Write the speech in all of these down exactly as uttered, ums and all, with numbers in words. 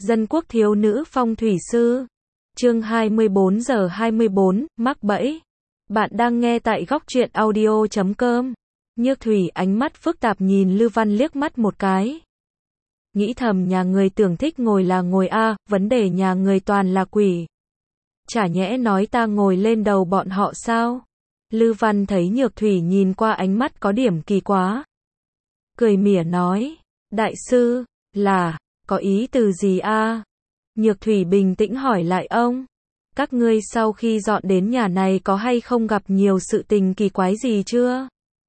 Dân quốc thiếu nữ phong thủy sư. Chương hai mươi bốn giờ hai mươi bốn, mắc bẫy. Bạn đang nghe tại góc truyện audio chấm com. Nhược Thủy ánh mắt phức tạp nhìn Lư Văn liếc mắt một cái. Nghĩ thầm nhà người tưởng thích ngồi là ngồi a, vấn đề nhà người toàn là quỷ. Chả nhẽ nói ta ngồi lên đầu bọn họ sao? Lư Văn thấy Nhược Thủy nhìn qua ánh mắt có điểm kỳ quá. Cười mỉa nói, đại sư, là, có ý từ gì a? Nhược Thủy bình tĩnh hỏi lại ông. Các ngươi sau khi dọn đến nhà này có hay không gặp nhiều sự tình kỳ quái gì chưa?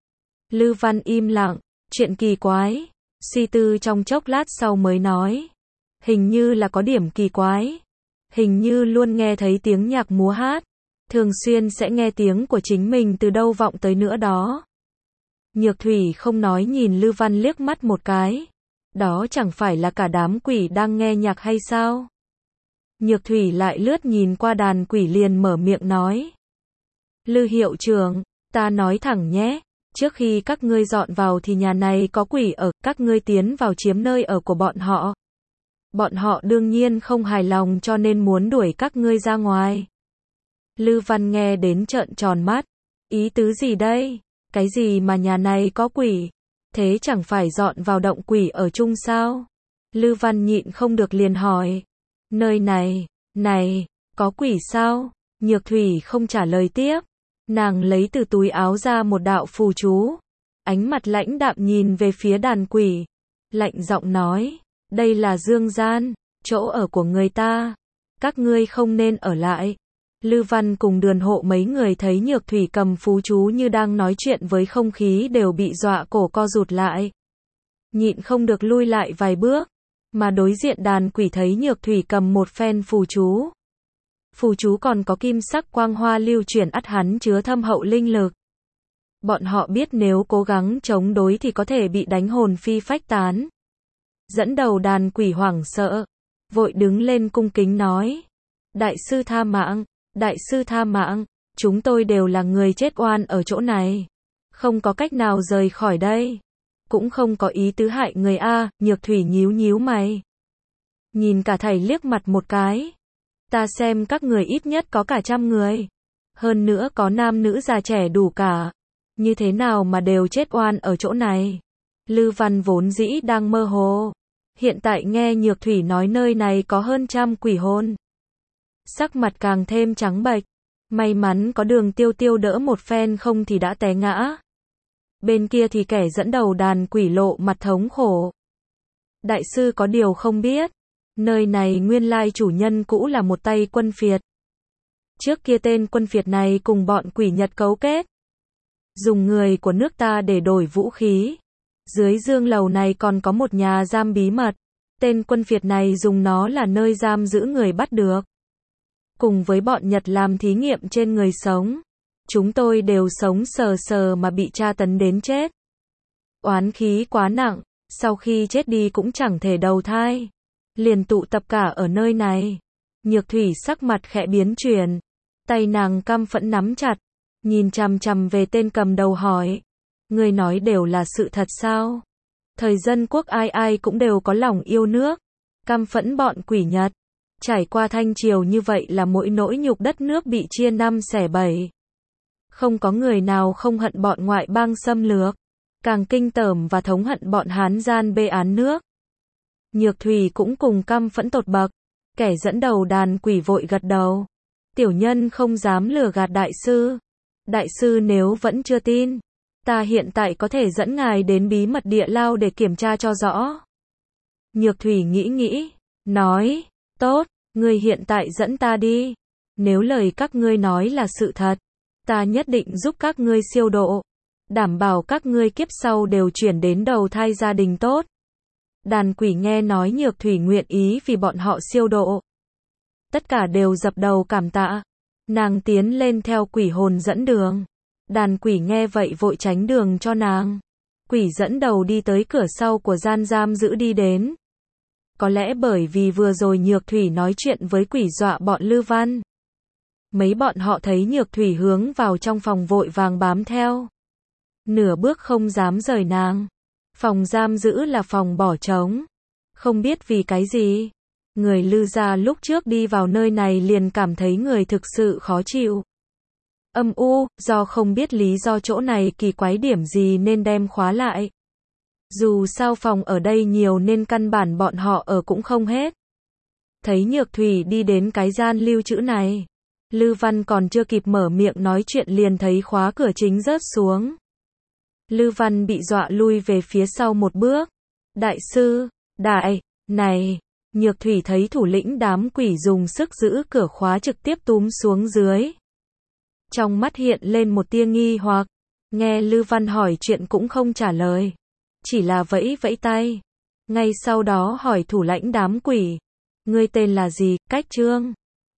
Lư Văn im lặng, chuyện kỳ quái. Suy tư trong chốc lát sau mới nói. Hình như là có điểm kỳ quái. Hình như luôn nghe thấy tiếng nhạc múa hát. Thường xuyên sẽ nghe tiếng của chính mình từ đâu vọng tới nữa đó. Nhược Thủy không nói nhìn Lư Văn liếc mắt một cái. Đó chẳng phải là cả đám quỷ đang nghe nhạc hay sao? Nhược Thủy lại lướt nhìn qua đàn quỷ liền mở miệng nói. Lư hiệu trưởng, ta nói thẳng nhé. Trước khi các ngươi dọn vào thì nhà này có quỷ ở, các ngươi tiến vào chiếm nơi ở của bọn họ. Bọn họ đương nhiên không hài lòng cho nên muốn đuổi các ngươi ra ngoài. Lư Văn nghe đến trợn tròn mắt. Ý tứ gì đây? Cái gì mà nhà này có quỷ? Thế chẳng phải dọn vào động quỷ ở chung sao? Lư Văn nhịn không được liền hỏi. Nơi này, này, có quỷ sao? Nhược Thủy không trả lời tiếp. Nàng lấy từ túi áo ra một đạo phù chú. Ánh mặt lãnh đạm nhìn về phía đàn quỷ. Lạnh giọng nói, đây là dương gian, chỗ ở của người ta. Các ngươi không nên ở lại. Lư Văn cùng Đường Hộ mấy người thấy Nhược Thủy cầm phù chú như đang nói chuyện với không khí đều bị dọa cổ co rụt lại. Nhịn không được lui lại vài bước. Mà đối diện đàn quỷ thấy Nhược Thủy cầm một phen phù chú. Phù chú còn có kim sắc quang hoa lưu chuyển ắt hắn chứa thâm hậu linh lực. Bọn họ biết nếu cố gắng chống đối thì có thể bị đánh hồn phi phách tán. Dẫn đầu đàn quỷ hoảng sợ. Vội đứng lên cung kính nói. Đại sư tha mạng, đại sư tha mạng, chúng tôi đều là người chết oan ở chỗ này. Không có cách nào rời khỏi đây. Cũng không có ý tứ hại người a. Nhược Thủy nhíu nhíu mày. Nhìn cả thầy liếc mặt một cái. Ta xem các người ít nhất có cả trăm người. Hơn nữa có nam nữ già trẻ đủ cả. Như thế nào mà đều chết oan ở chỗ này? Lư Văn vốn dĩ đang mơ hồ. Hiện tại nghe Nhược Thủy nói nơi này có hơn trăm quỷ hồn. Sắc mặt càng thêm trắng bệch. May mắn có Đường Tiêu Tiêu đỡ một phen không thì đã té ngã. Bên kia thì kẻ dẫn đầu đàn quỷ lộ mặt thống khổ. Đại sư có điều không biết. Nơi này nguyên lai chủ nhân cũ là một tay quân phiệt. Trước kia tên quân phiệt này cùng bọn quỷ Nhật cấu kết. Dùng người của nước ta để đổi vũ khí. Dưới dương lầu này còn có một nhà giam bí mật. Tên quân phiệt này dùng nó là nơi giam giữ người bắt được. Cùng với bọn Nhật làm thí nghiệm trên người sống. Chúng tôi đều sống sờ sờ mà bị tra tấn đến chết. Oán khí quá nặng, sau khi chết đi cũng chẳng thể đầu thai. Liền tụ tập cả ở nơi này. Nhược Thủy sắc mặt khẽ biến chuyển. Tay nàng căm phẫn nắm chặt. Nhìn chằm chằm về tên cầm đầu hỏi. Người nói đều là sự thật sao? Thời dân quốc ai ai cũng đều có lòng yêu nước. Căm phẫn bọn quỷ Nhật. Trải qua thanh triều như vậy là mỗi nỗi nhục đất nước bị chia năm xẻ bảy. Không có người nào không hận bọn ngoại bang xâm lược. Càng kinh tởm và thống hận bọn Hán gian bê án nước. Nhược Thủy cũng cùng căm phẫn tột bậc. Kẻ dẫn đầu đàn quỷ vội gật đầu. Tiểu nhân không dám lừa gạt đại sư. Đại sư nếu vẫn chưa tin, ta hiện tại có thể dẫn ngài đến bí mật địa lao để kiểm tra cho rõ. Nhược Thủy nghĩ nghĩ, nói, tốt, ngươi hiện tại dẫn ta đi. Nếu lời các ngươi nói là sự thật, ta nhất định giúp các ngươi siêu độ. Đảm bảo các ngươi kiếp sau đều chuyển đến đầu thai gia đình tốt. Đàn quỷ nghe nói Nhược Thủy nguyện ý vì bọn họ siêu độ. Tất cả đều dập đầu cảm tạ. Nàng tiến lên theo quỷ hồn dẫn đường. Đàn quỷ nghe vậy vội tránh đường cho nàng. Quỷ dẫn đầu đi tới cửa sau của gian giam giữ đi đến. Có lẽ bởi vì vừa rồi Nhược Thủy nói chuyện với quỷ dọa bọn Lư Văn. Mấy bọn họ thấy Nhược Thủy hướng vào trong phòng vội vàng bám theo. Nửa bước không dám rời nàng. Phòng giam giữ là phòng bỏ trống. Không biết vì cái gì. Người Lư gia lúc trước đi vào nơi này liền cảm thấy người thực sự khó chịu. Âm u, do không biết lý do chỗ này kỳ quái điểm gì nên đem khóa lại. Dù sao phòng ở đây nhiều nên căn bản bọn họ ở cũng không hết. Thấy Nhược Thủy đi đến cái gian lưu trữ này. Lư Văn còn chưa kịp mở miệng nói chuyện liền thấy khóa cửa chính rớt xuống. Lư Văn bị dọa lui về phía sau một bước. Đại sư, đại, này, Nhược Thủy thấy thủ lĩnh đám quỷ dùng sức giữ cửa khóa trực tiếp túm xuống dưới. Trong mắt hiện lên một tia nghi hoặc, nghe Lư Văn hỏi chuyện cũng không trả lời. Chỉ là vẫy vẫy tay. Ngay sau đó hỏi thủ lãnh đám quỷ. Ngươi tên là gì, Cách Trương?